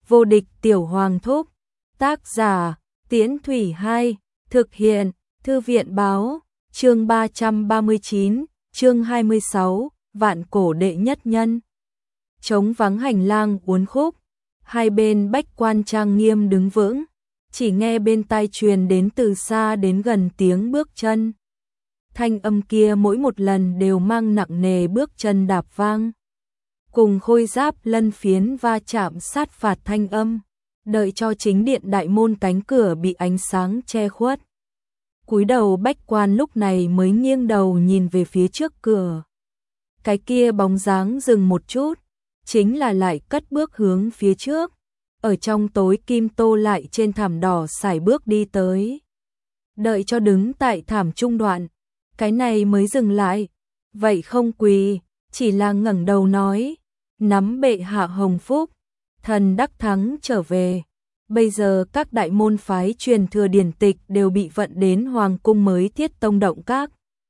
Vô địch tiểu hoàng thúc. Tác giả, Tiễn Thủy 2, thực hiện, Thư viện báo, chương 339, chương 26, vạn cổ đệ nhất nhân. Trống vắng hành lang uốn khúc, hai bên bách quan trang nghiêm đứng vững, chỉ nghe bên tai truyền đến từ xa đến gần tiếng bước chân. Thanh âm kia mỗi một lần đều mang nặng nề bước chân đạp vang, cùng khôi giáp lân phiến va chạm sát phạt thanh âm, đợi cho chính điện đại môn cánh cửa bị ánh sáng che khuất. Cúi đầu bách quan lúc này mới nghiêng đầu nhìn về phía trước cửa. Cái kia bóng dáng dừng một chút, chính là lại cất bước hướng phía trước. Ở trong tối kim tô lại trên thảm đỏ sải bước đi tới. Đợi cho đứng tại thảm trung đoạn, cái này mới dừng lại. Vậy không quỳ, chỉ là ngẩng đầu nói, nắm bệ hạ hồng phúc, thần đắc thắng trở về. Bây giờ các đại môn phái truyền thừa điển tịch đều bị vận đến hoàng cung mới Thiết Tông Động Các.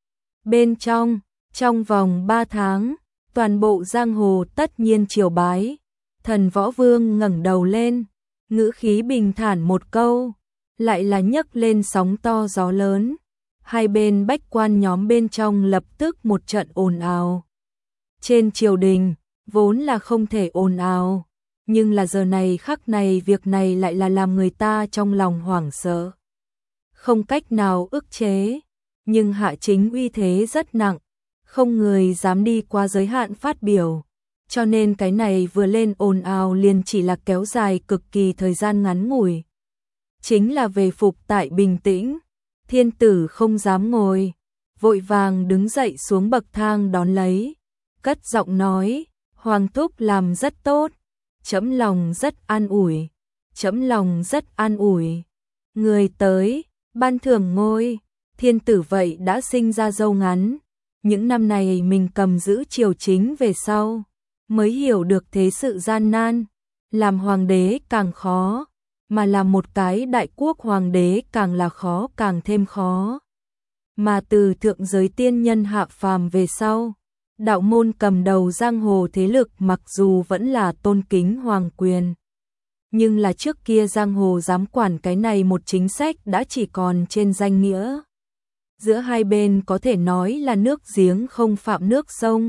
Bên trong vòng 3 tháng, toàn bộ giang hồ tất nhiên triều bái. Thần Võ Vương ngẩng đầu lên, ngữ khí bình thản một câu, lại là nhấc lên sóng to gió lớn. Hai bên bách quan nhóm bên trong lập tức một trận ồn ào. Trên triều đình, vốn là không thể ồn ào, nhưng là giờ này khắc này việc này lại là làm người ta trong lòng hoảng sợ. Không cách nào ức chế, nhưng Hạ Chính uy thế rất nặng, không người dám đi qua giới hạn phát biểu. Cho nên cái này vừa lên ồn ào liền chỉ là kéo dài cực kỳ thời gian ngắn ngủi. Chính là về phục tại bình tĩnh, thiên tử không dám ngồi, vội vàng đứng dậy xuống bậc thang đón lấy, cất giọng nói, hoàng thúc làm rất tốt, trẫm lòng rất an ủi, trẫm lòng rất an ủi. Người tới, ban thưởng ngôi, thiên tử vậy đã sinh ra dâu ngắn, những năm này mình cầm giữ triều chính về sau, mới hiểu được thế sự gian nan, làm hoàng đế càng khó, mà làm một cái đại quốc hoàng đế càng là khó càng thêm khó. Mà từ thượng giới tiên nhân hạ phàm về sau, đạo môn cầm đầu giang hồ thế lực mặc dù vẫn là tôn kính hoàng quyền, nhưng là trước kia giang hồ dám quản cái này một chính sách đã chỉ còn trên danh nghĩa. Giữa hai bên có thể nói là nước giếng không phạm nước sông.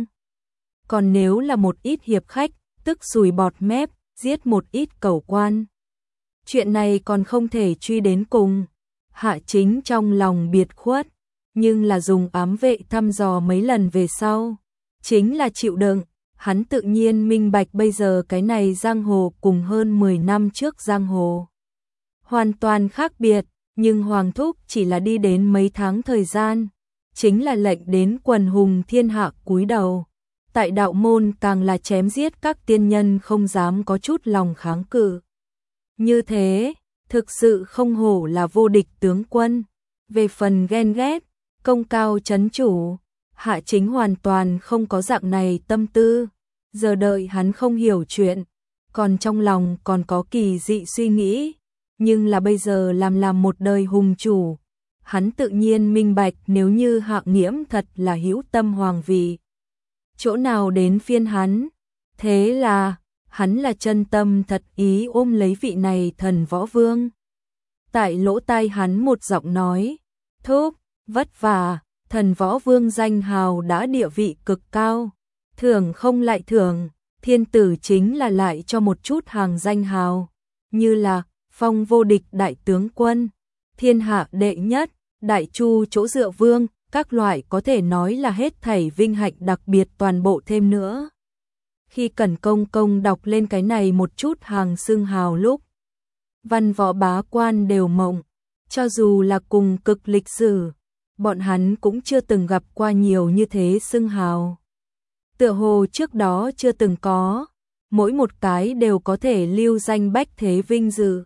Còn nếu là một ít hiệp khách, tức sùi bọt mép, giết một ít cẩu quan, chuyện này còn không thể truy đến cùng. Hạ Chính trong lòng biệt khuất, nhưng là dùng ám vệ thăm dò mấy lần về sau, chính là chịu đựng. Hắn tự nhiên minh bạch bây giờ cái này giang hồ cùng hơn 10 năm trước giang hồ hoàn toàn khác biệt, nhưng hoàng thúc chỉ là đi đến mấy tháng thời gian, chính là lệnh đến quần hùng thiên hạ cúi đầu. Tại đạo môn càng là chém giết các tiên nhân không dám có chút lòng kháng cự. Như thế, thực sự không hổ là vô địch tướng quân. Về phần ghen ghét, công cao chấn chủ, Hạ Chính hoàn toàn không có dạng này tâm tư. Giờ đợi hắn không hiểu chuyện, còn trong lòng còn có kỳ dị suy nghĩ. Nhưng là bây giờ làm một đời hùng chủ, hắn tự nhiên minh bạch nếu như Hạ Nghiễm thật là hữu tâm hoàng vị, chỗ nào đến phiên hắn. Thế là, hắn là chân tâm thật ý ôm lấy vị này thần Võ Vương. Tại lỗ tai hắn một giọng nói, thúc, vất vả, thần Võ Vương danh hào đã địa vị cực cao, thưởng không lại thưởng, thiên tử chính là lại cho một chút hàng danh hào, như là phong vô địch đại tướng quân, thiên hạ đệ nhất, đại chu chỗ dựa vương, các loại có thể nói là hết thảy vinh hạnh đặc biệt toàn bộ thêm nữa. Khi Cẩn Công Công đọc lên cái này một chút hàng xưng hào lúc, văn võ bá quan đều mộng, cho dù là cùng cực lịch sử, bọn hắn cũng chưa từng gặp qua nhiều như thế xưng hào. Tựa hồ trước đó chưa từng có, mỗi một cái đều có thể lưu danh bách thế vinh dự,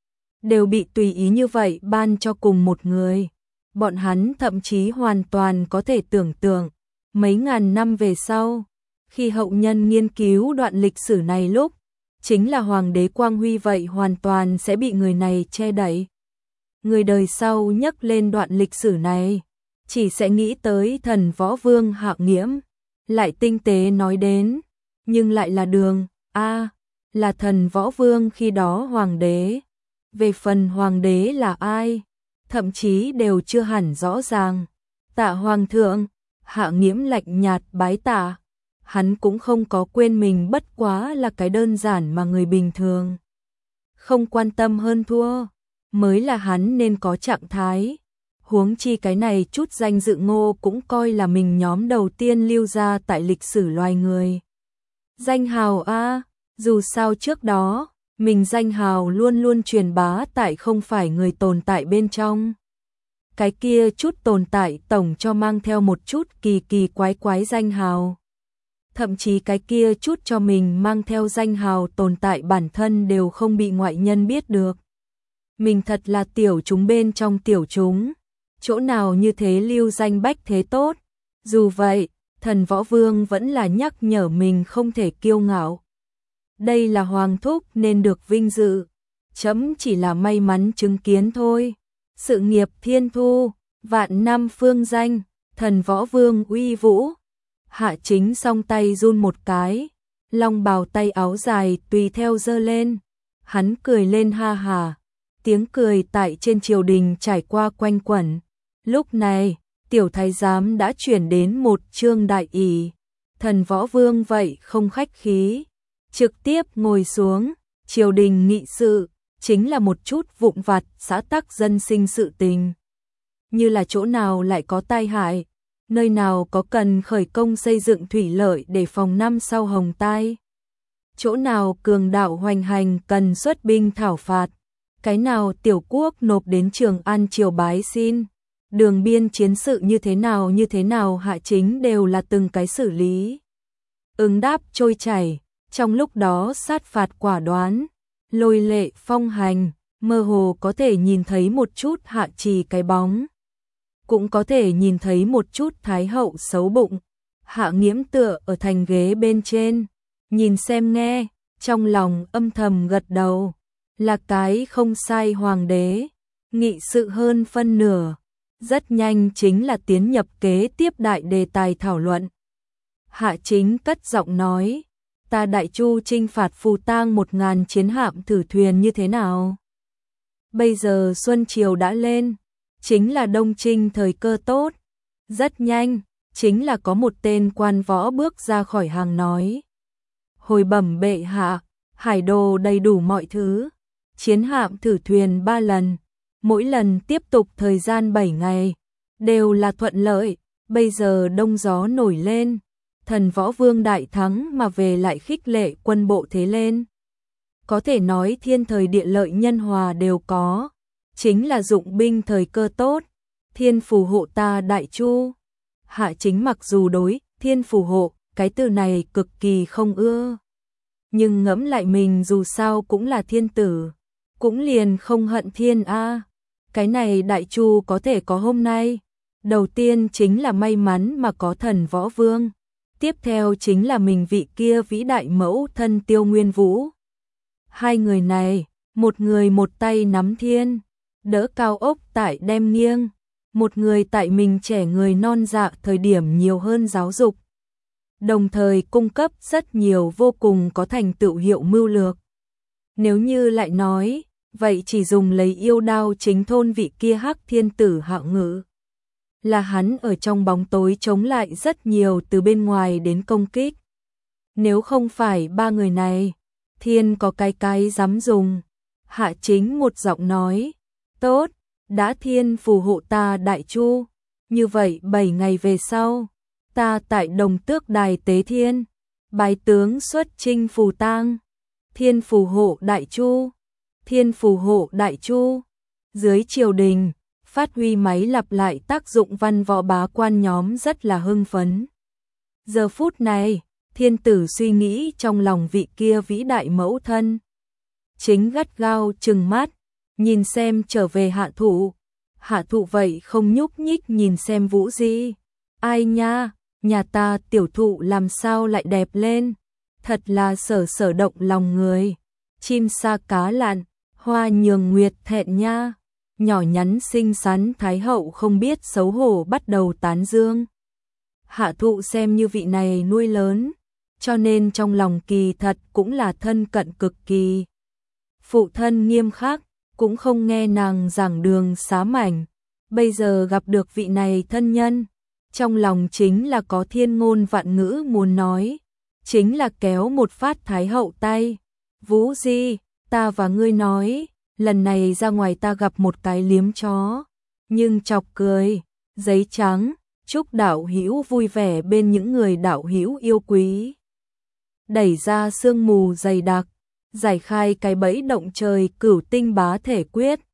đều bị tùy ý như vậy ban cho cùng một người. Bọn hắn thậm chí hoàn toàn có thể tưởng tượng, mấy ngàn năm về sau, khi hậu nhân nghiên cứu đoạn lịch sử này lúc, chính là hoàng đế quang huy vậy hoàn toàn sẽ bị người này che đậy. Người đời sau nhắc lên đoạn lịch sử này, chỉ sẽ nghĩ tới thần Võ Vương Hạ Nghiễm, lại tinh tế nói đến, nhưng lại là đường, là thần Võ Vương khi đó hoàng đế. Về phần hoàng đế là ai, thậm chí đều chưa hẳn rõ ràng. Tạ hoàng thượng, Hạ Nghiễm lạnh nhạt bái tạ. Hắn cũng không có quên mình bất quá là cái đơn giản mà người bình thường không quan tâm hơn thua, mới là hắn nên có trạng thái. Huống chi cái này chút danh dự Ngô cũng coi là mình nhóm đầu tiên lưu ra tại lịch sử loài người. Danh hào a, dù sao trước đó, mình danh hào luôn luôn truyền bá tại không phải người tồn tại bên trong. Cái kia chút tồn tại tổng cho mang theo một chút kỳ kỳ quái quái danh hào. Thậm chí cái kia chút cho mình mang theo danh hào tồn tại bản thân đều không bị ngoại nhân biết được. Mình thật là tiểu chúng bên trong tiểu chúng, chỗ nào như thế lưu danh bách thế tốt. Dù vậy, thần Võ Vương vẫn là nhắc nhở mình không thể kiêu ngạo. Đây là hoàng thúc nên được vinh dự, chấm chỉ là may mắn chứng kiến thôi. Sự nghiệp thiên thu, vạn năm phương danh, thần Võ Vương uy vũ. Hạ Chính song tay run một cái, long bào tay áo dài tùy theo giơ lên. Hắn cười lên ha hà, tiếng cười tại trên triều đình trải qua quanh quẩn. Lúc này, tiểu thái giám đã chuyển đến một chương đại ỷ. Thần Võ Vương vậy không khách khí, trực tiếp ngồi xuống. Triều đình nghị sự chính là một chút vụn vặt xã tắc dân sinh sự tình, như là chỗ nào lại có tai hại, nơi nào có cần khởi công xây dựng thủy lợi để phòng năm sau hồng tai, chỗ nào cường đạo hoành hành cần xuất binh thảo phạt, cái nào tiểu quốc nộp đến Trường An triều bái xin, đường biên chiến sự như thế nào Hạ Chính đều là từng cái xử lý. Ứng đáp trôi chảy, trong lúc đó sát phạt quả đoán, lôi lệ phong hành, mơ hồ có thể nhìn thấy một chút Hạ Trì cái bóng. Cũng có thể nhìn thấy một chút Thái hậu xấu bụng. Hạ Nghiễm tựa ở thành ghế bên trên, nhìn xem nghe, trong lòng âm thầm gật đầu. Là cái không sai hoàng đế, nghị sự hơn phân nửa. Rất nhanh chính là tiến nhập kế tiếp đại đề tài thảo luận. Hạ Chính cất giọng nói, ta Đại Chu chinh phạt Phù Tang 1000 chiến hạm thử thuyền như thế nào? Bây giờ Xuân Triều đã lên, chính là đông trinh thời cơ tốt. Rất nhanh, chính là có một tên quan võ bước ra khỏi hàng nói. Hồi bẩm bệ hạ, hải đồ đầy đủ mọi thứ. Chiến hạm thử thuyền 3 lần, mỗi lần tiếp tục thời gian 7 ngày, đều là thuận lợi. Bây giờ đông gió nổi lên, thần Võ Vương đại thắng mà về lại khích lệ quân bộ thế lên. Có thể nói thiên thời địa lợi nhân hòa đều có, chính là dụng binh thời cơ tốt. Thiên phù hộ ta Đại Chu. Hạ Chính mặc dù đối thiên phù hộ cái từ này cực kỳ không ưa, nhưng ngẫm lại mình dù sao cũng là thiên tử, cũng liền không hận thiên a. Cái này Đại Chu có thể có hôm nay, đầu tiên chính là may mắn mà có thần Võ Vương, tiếp theo chính là mình vị kia vĩ đại mẫu thân Tiêu Nguyên Vũ. Hai người này, một người một tay nắm thiên, đỡ cao ốc tại đem nghiêng, một người tại mình trẻ người non dạ thời điểm nhiều hơn giáo dục, đồng thời cung cấp rất nhiều vô cùng có thành tựu hiệu mưu lược. Nếu như lại nói, vậy chỉ dùng lấy yêu đao chính thôn vị kia Hắc Thiên Tử Hạo Ngữ. Là hắn ở trong bóng tối chống lại rất nhiều từ bên ngoài đến công kích. Nếu không phải ba người này, thiên có cái dám dùng. Hạ Chính một giọng nói, tốt, đã thiên phù hộ ta Đại Chu, như vậy 7 ngày về sau, ta tại Đồng Tước Đài tế thiên, bái tướng xuất chinh Phù Tang, thiên phù hộ Đại Chu, thiên phù hộ Đại Chu. Dưới triều đình, phát huy máy lặp lại tác dụng văn võ bá quan nhóm rất là hưng phấn. Giờ phút này, thiên tử suy nghĩ trong lòng vị kia vĩ đại mẫu thân. Chính gắt gao trừng mắt, nhìn xem trở về hạ thụ. Hạ thụ vậy không nhúc nhích nhìn xem Vũ Di. Ai nha, nhà ta tiểu thụ làm sao lại đẹp lên. Thật là sở động lòng người. Chim sa cá lặn, hoa nhường nguyệt thẹn nha. Nhỏ nhắn xinh xắn Thái hậu không biết xấu hổ bắt đầu tán dương. Hạ thụ xem như vị này nuôi lớn, cho nên trong lòng kỳ thật cũng là thân cận cực kỳ. Phụ thân nghiêm khắc, cũng không nghe nàng giảng đường xá mảnh, bây giờ gặp được vị này thân nhân, trong lòng chính là có thiên ngôn vạn ngữ muốn nói, chính là kéo một phát Thái hậu tay. Vũ Di, ta và ngươi nói, lần này ra ngoài ta gặp một cái liếm chó, nhưng chọc cười, giấy trắng, chúc đạo hữu vui vẻ bên những người đạo hữu yêu quý. Đẩy ra sương mù dày đặc, giải khai cái bẫy động trời cửu tinh bá thể quyết,